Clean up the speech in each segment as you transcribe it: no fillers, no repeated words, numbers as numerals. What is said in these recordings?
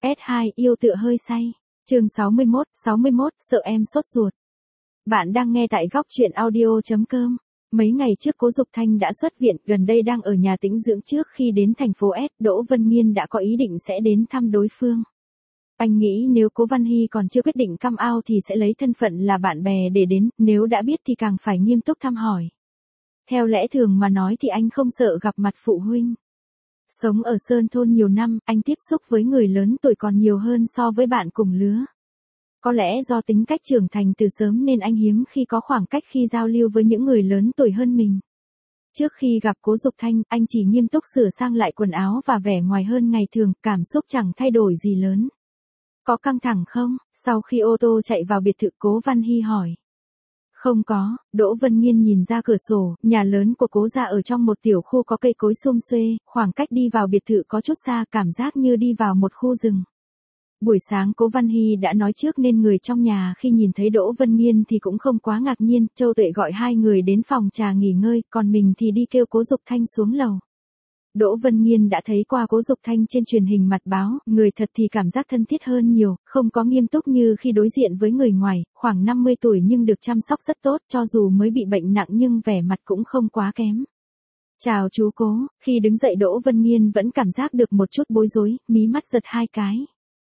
S2 yêu tựa hơi say. Chương 61, sợ em sốt ruột. Bạn đang nghe tại góc truyện audio.com. Mấy ngày trước Cố Dục Thanh đã xuất viện, gần đây đang ở nhà tĩnh dưỡng. Trước khi đến thành phố S, Đỗ Vân Nghiên đã có ý định sẽ đến thăm đối phương. Anh nghĩ nếu Cố Văn Hy còn chưa quyết định come out thì sẽ lấy thân phận là bạn bè để đến, nếu đã biết thì càng phải nghiêm túc thăm hỏi. Theo lẽ thường mà nói thì anh không sợ gặp mặt phụ huynh. Sống ở Sơn Thôn nhiều năm, anh tiếp xúc với người lớn tuổi còn nhiều hơn so với bạn cùng lứa. Có lẽ do tính cách trưởng thành từ sớm nên anh hiếm khi có khoảng cách khi giao lưu với những người lớn tuổi hơn mình. Trước khi gặp Cố Dục Thanh, anh chỉ nghiêm túc sửa sang lại quần áo và vẻ ngoài hơn ngày thường, cảm xúc chẳng thay đổi gì lớn. Có căng thẳng không? Sau khi ô tô chạy vào biệt thự, Cố Văn Hy hỏi. Không có, Đỗ Vân Nghiên nhìn ra cửa sổ, nhà lớn của Cố gia ở trong một tiểu khu có cây cối sum xuê, khoảng cách đi vào biệt thự có chút xa, cảm giác như đi vào một khu rừng. Buổi sáng Cố Văn Hy đã nói trước nên người trong nhà khi nhìn thấy Đỗ Vân Nghiên thì cũng không quá ngạc nhiên. Châu Tuệ gọi hai người đến phòng trà nghỉ ngơi, còn mình thì đi kêu Cố Dục Thanh xuống lầu. Đỗ Vân Nghiên đã thấy qua Cố Dục Thanh trên truyền hình mặt báo, người thật thì cảm giác thân thiết hơn nhiều, không có nghiêm túc như khi đối diện với người ngoài, khoảng 50 tuổi nhưng được chăm sóc rất tốt, cho dù mới bị bệnh nặng nhưng vẻ mặt cũng không quá kém. Chào chú Cố, khi đứng dậy Đỗ Vân Nghiên vẫn cảm giác được một chút bối rối, mí mắt giật hai cái.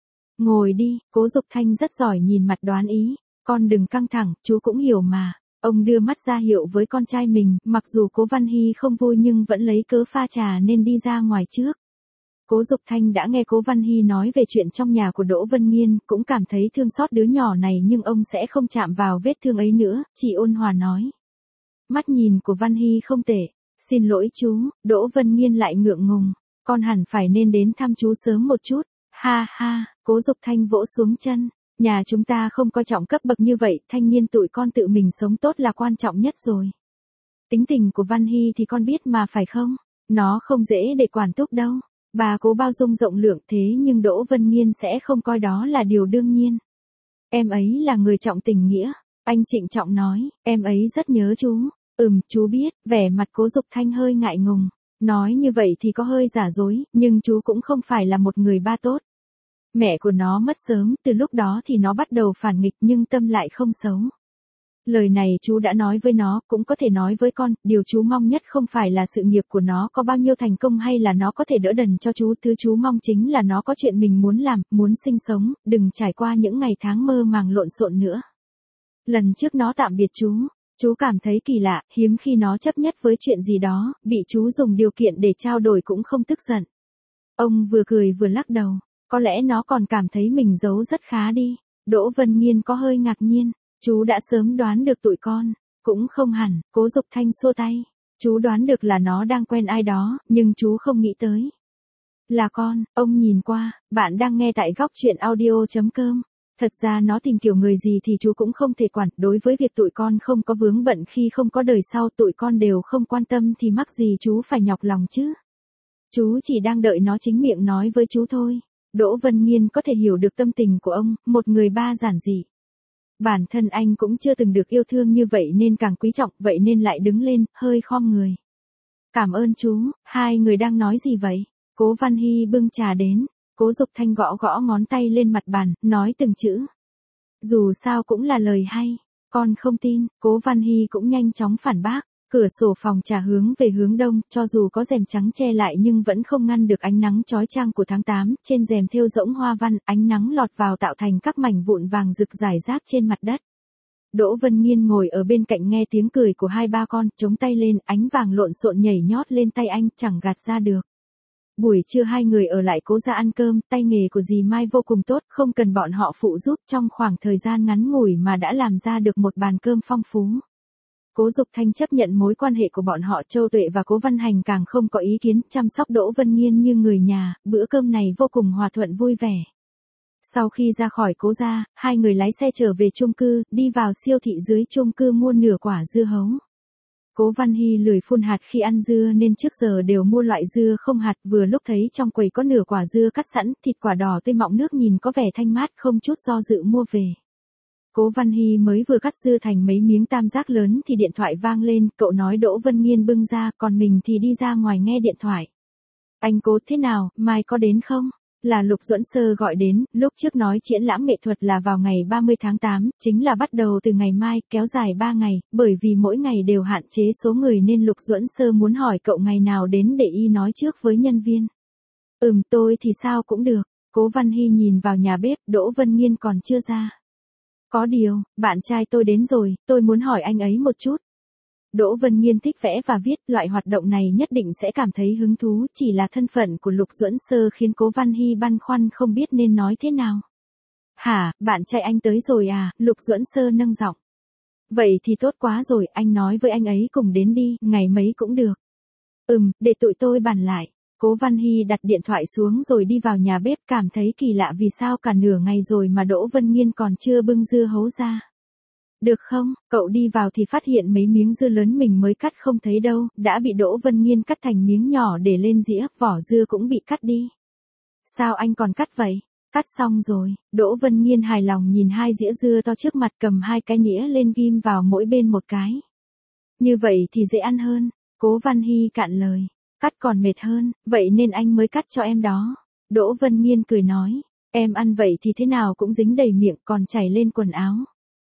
Ngồi đi, Cố Dục Thanh rất giỏi nhìn mặt đoán ý, con đừng căng thẳng, chú cũng hiểu mà. Ông đưa mắt ra hiệu với con trai mình, mặc dù Cố Văn Hy không vui nhưng vẫn lấy cớ pha trà nên đi ra ngoài trước. Cố Dục Thanh đã nghe Cố Văn Hy nói về chuyện trong nhà của Đỗ Vân Nghiên, cũng cảm thấy thương xót đứa nhỏ này nhưng ông sẽ không chạm vào vết thương ấy nữa, chỉ ôn hòa nói. Mắt nhìn của Văn Hy không tệ, xin lỗi chú, Đỗ Vân Nghiên lại ngượng ngùng, con hẳn phải nên đến thăm chú sớm một chút, ha ha, Cố Dục Thanh vỗ xuống chân. Nhà chúng ta không coi trọng cấp bậc như vậy, thanh niên tụi con tự mình sống tốt là quan trọng nhất rồi. Tính tình của Văn Hy thì con biết mà phải không? Nó không dễ để quản thúc đâu. Bà Cố bao dung rộng lượng thế nhưng Đỗ Vân Nghiên sẽ không coi đó là điều đương nhiên. Em ấy là người trọng tình nghĩa. Anh trịnh trọng nói, em ấy rất nhớ chú. Chú biết, vẻ mặt Cố Dục Thanh hơi ngại ngùng. Nói như vậy thì có hơi giả dối, nhưng chú cũng không phải là một người ba tốt. Mẹ của nó mất sớm, từ lúc đó thì nó bắt đầu phản nghịch nhưng tâm lại không xấu. Lời này chú đã nói với nó, cũng có thể nói với con, điều chú mong nhất không phải là sự nghiệp của nó có bao nhiêu thành công hay là nó có thể đỡ đần cho chú, thứ chú mong chính là nó có chuyện mình muốn làm, muốn sinh sống, đừng trải qua những ngày tháng mơ màng lộn xộn nữa. Lần trước nó tạm biệt chú cảm thấy kỳ lạ, hiếm khi nó chấp nhất với chuyện gì đó, bị chú dùng điều kiện để trao đổi cũng không tức giận. Ông vừa cười vừa lắc đầu. Có lẽ nó còn cảm thấy mình giấu rất khá đi. Đỗ Vân Nghiên có hơi ngạc nhiên. Chú đã sớm đoán được tụi con. Cũng không hẳn, Cố Dục Thanh xua tay. Chú đoán được là nó đang quen ai đó, nhưng chú không nghĩ tới. Là con, ông nhìn qua, bạn đang nghe tại góc truyện audio.com. Thật ra nó tìm kiểu người gì thì chú cũng không thể quản. Đối với việc tụi con không có vướng bận khi không có đời sau, tụi con đều không quan tâm thì mắc gì chú phải nhọc lòng chứ. Chú chỉ đang đợi nó chính miệng nói với chú thôi. Đỗ Vân Nghiên có thể hiểu được tâm tình của ông, một người ba giản dị. Bản thân anh cũng chưa từng được yêu thương như vậy nên càng quý trọng, vậy nên lại đứng lên, hơi khom người. Cảm ơn chú, hai người đang nói gì vậy? Cố Văn Hy bưng trà đến, Cố Dục Thanh gõ gõ ngón tay lên mặt bàn, nói từng chữ. Dù sao cũng là lời hay, con không tin, Cố Văn Hy cũng nhanh chóng phản bác. Cửa sổ phòng trà hướng về hướng đông, cho dù có rèm trắng che lại nhưng vẫn không ngăn được ánh nắng chói chang của tháng 8, trên rèm thêu rỗng hoa văn, ánh nắng lọt vào tạo thành các mảnh vụn vàng rực rải rác trên mặt đất. Đỗ Vân Nghiên ngồi ở bên cạnh nghe tiếng cười của hai ba con, chống tay lên, ánh vàng lộn xộn nhảy nhót lên tay anh, chẳng gạt ra được. Buổi trưa hai người ở lại Cố gia ăn cơm, tay nghề của dì Mai vô cùng tốt, không cần bọn họ phụ giúp, trong khoảng thời gian ngắn ngủi mà đã làm ra được một bàn cơm phong phú. Cố Dục Thanh chấp nhận mối quan hệ của bọn họ, Châu Tuệ và Cố Văn Hành càng không có ý kiến, chăm sóc Đỗ Vân Nghiên như người nhà, bữa cơm này vô cùng hòa thuận vui vẻ. Sau khi ra khỏi Cố gia, hai người lái xe trở về chung cư, đi vào siêu thị dưới chung cư mua nửa quả dưa hấu. Cố Văn Hy lười phun hạt khi ăn dưa nên trước giờ đều mua loại dưa không hạt, vừa lúc thấy trong quầy có nửa quả dưa cắt sẵn, thịt quả đỏ tươi mọng nước nhìn có vẻ thanh mát, không chút do dự mua về. Cố Văn Hy mới vừa cắt dưa thành mấy miếng tam giác lớn thì điện thoại vang lên, cậu nói Đỗ Vân Nghiên bưng ra, còn mình thì đi ra ngoài nghe điện thoại. Anh Cố thế nào, mai có đến không? Là Lục Duẫn Sơ gọi đến, lúc trước nói triển lãm nghệ thuật là vào ngày 30 tháng 8, chính là bắt đầu từ ngày mai, kéo dài 3 ngày, bởi vì mỗi ngày đều hạn chế số người nên Lục Duẫn Sơ muốn hỏi cậu ngày nào đến để y nói trước với nhân viên. Tôi thì sao cũng được. Cố Văn Hy nhìn vào nhà bếp, Đỗ Vân Nghiên còn chưa ra. Có điều, bạn trai tôi đến rồi, tôi muốn hỏi anh ấy một chút. Đỗ Vân Nghiên thích vẽ và viết, loại hoạt động này nhất định sẽ cảm thấy hứng thú, chỉ là thân phận của Lục Duẫn Sơ khiến Cố Văn Hy băn khoăn không biết nên nói thế nào. Hả, bạn trai anh tới rồi à, Lục Duẫn Sơ nâng giọng. Vậy thì tốt quá rồi, anh nói với anh ấy cùng đến đi, ngày mấy cũng được. Để tụi tôi bàn lại. Cố Văn Hy đặt điện thoại xuống rồi đi vào nhà bếp, cảm thấy kỳ lạ vì sao cả nửa ngày rồi mà Đỗ Vân Nghiên còn chưa bưng dưa hấu ra. Được không, cậu đi vào thì phát hiện mấy miếng dưa lớn mình mới cắt không thấy đâu, đã bị Đỗ Vân Nghiên cắt thành miếng nhỏ để lên dĩa, vỏ dưa cũng bị cắt đi. Sao anh còn cắt vậy? Cắt xong rồi, Đỗ Vân Nghiên hài lòng nhìn hai dĩa dưa to trước mặt, cầm hai cái nĩa lên ghim vào mỗi bên một cái. Như vậy thì dễ ăn hơn, Cố Văn Hy cạn lời. Cắt còn mệt hơn, vậy nên anh mới cắt cho em đó. Đỗ Vân Nghiên cười nói, em ăn vậy thì thế nào cũng dính đầy miệng còn chảy lên quần áo.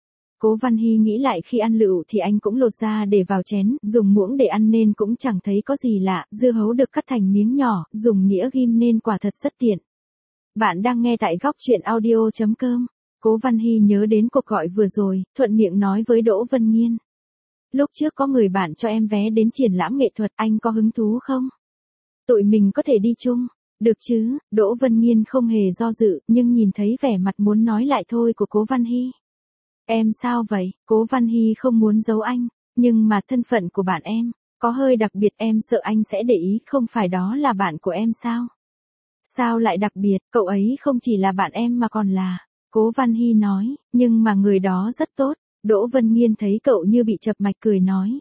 Cố Văn Hy nghĩ lại khi ăn lựu thì anh cũng lột ra để vào chén, dùng muỗng để ăn nên cũng chẳng thấy có gì lạ, dưa hấu được cắt thành miếng nhỏ, dùng nĩa ghim nên quả thật rất tiện. Bạn đang nghe tại góc truyện audio.com. Cố Văn Hy nhớ đến cuộc gọi vừa rồi, thuận miệng nói với Đỗ Vân Nghiên. Lúc trước có người bạn cho em vé đến triển lãm nghệ thuật, anh có hứng thú không? Tụi mình có thể đi chung. Được chứ, Đỗ Vân Nghiên không hề do dự, nhưng nhìn thấy vẻ mặt muốn nói lại thôi của Cố Văn Hy. Em sao vậy? Cố Văn Hy không muốn giấu anh, nhưng mà thân phận của bạn em, có hơi đặc biệt, em sợ anh sẽ để ý, không phải đó là bạn của em sao? Sao lại đặc biệt, cậu ấy không chỉ là bạn em mà còn là... Cố Văn Hy nói, nhưng mà người đó rất tốt. Đỗ Vân Nghiên thấy cậu như bị chập mạch cười nói.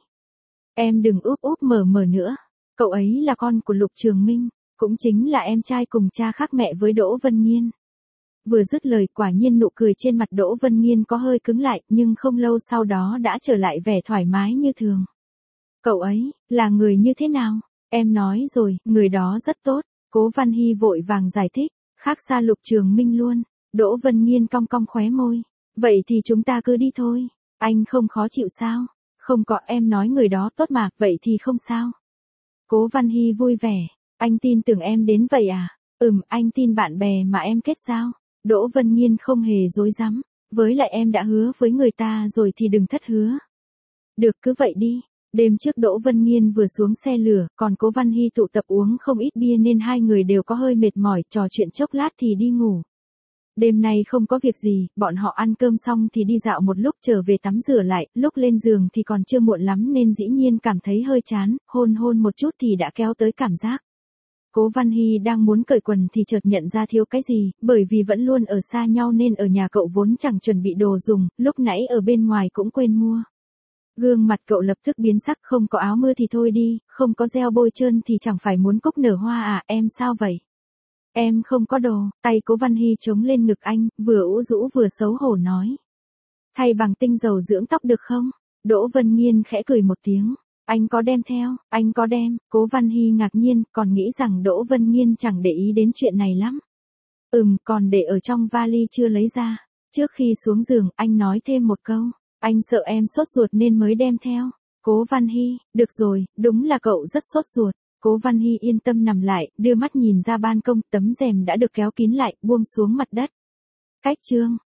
Em đừng úp úp mở mở nữa. Cậu ấy là con của Lục Trường Minh, cũng chính là em trai cùng cha khác mẹ với Đỗ Vân Nghiên. Vừa dứt lời quả nhiên nụ cười trên mặt Đỗ Vân Nghiên có hơi cứng lại, nhưng không lâu sau đó đã trở lại vẻ thoải mái như thường. Cậu ấy, là người như thế nào? Em nói rồi, người đó rất tốt. Cố Văn Hy vội vàng giải thích, khác xa Lục Trường Minh luôn. Đỗ Vân Nghiên cong cong khóe môi. Vậy thì chúng ta cứ đi thôi. Anh không khó chịu sao? Không có, em nói người đó tốt mà, vậy thì không sao. Cố Văn Hy vui vẻ. Anh tin tưởng em đến vậy à? Anh tin bạn bè mà em kết giao. Đỗ Vân Nghiên không hề dối dám. Với lại em đã hứa với người ta rồi thì đừng thất hứa. Được, cứ vậy đi. Đêm trước Đỗ Vân Nghiên vừa xuống xe lửa, còn Cố Văn Hy tụ tập uống không ít bia nên hai người đều có hơi mệt mỏi, trò chuyện chốc lát thì đi ngủ. Đêm nay không có việc gì, bọn họ ăn cơm xong thì đi dạo một lúc trở về tắm rửa lại, lúc lên giường thì còn chưa muộn lắm nên dĩ nhiên cảm thấy hơi chán, hôn một chút thì đã kéo tới cảm giác. Cố Văn Hy đang muốn cởi quần thì chợt nhận ra thiếu cái gì, bởi vì vẫn luôn ở xa nhau nên ở nhà cậu vốn chẳng chuẩn bị đồ dùng, lúc nãy ở bên ngoài cũng quên mua. Gương mặt cậu lập tức biến sắc, không có áo mưa thì thôi đi, không có gel bôi trơn thì chẳng phải muốn cúc nở hoa à, em sao vậy? Em không có đồ, tay Cố Văn Hy chống lên ngực anh, vừa ủ rũ vừa xấu hổ nói. Thay bằng tinh dầu dưỡng tóc được không? Đỗ Vân Nghiên khẽ cười một tiếng. Anh có đem theo, anh có đem. Cố Văn Hy ngạc nhiên, còn nghĩ rằng Đỗ Vân Nghiên chẳng để ý đến chuyện này lắm. Còn để ở trong vali chưa lấy ra. Trước khi xuống giường, anh nói thêm một câu. Anh sợ em sốt ruột nên mới đem theo. Cố Văn Hy, được rồi, đúng là cậu rất sốt ruột. Cố Văn Hy yên tâm nằm lại, đưa mắt nhìn ra ban công, tấm rèm đã được kéo kín lại, buông xuống mặt đất. Cách chương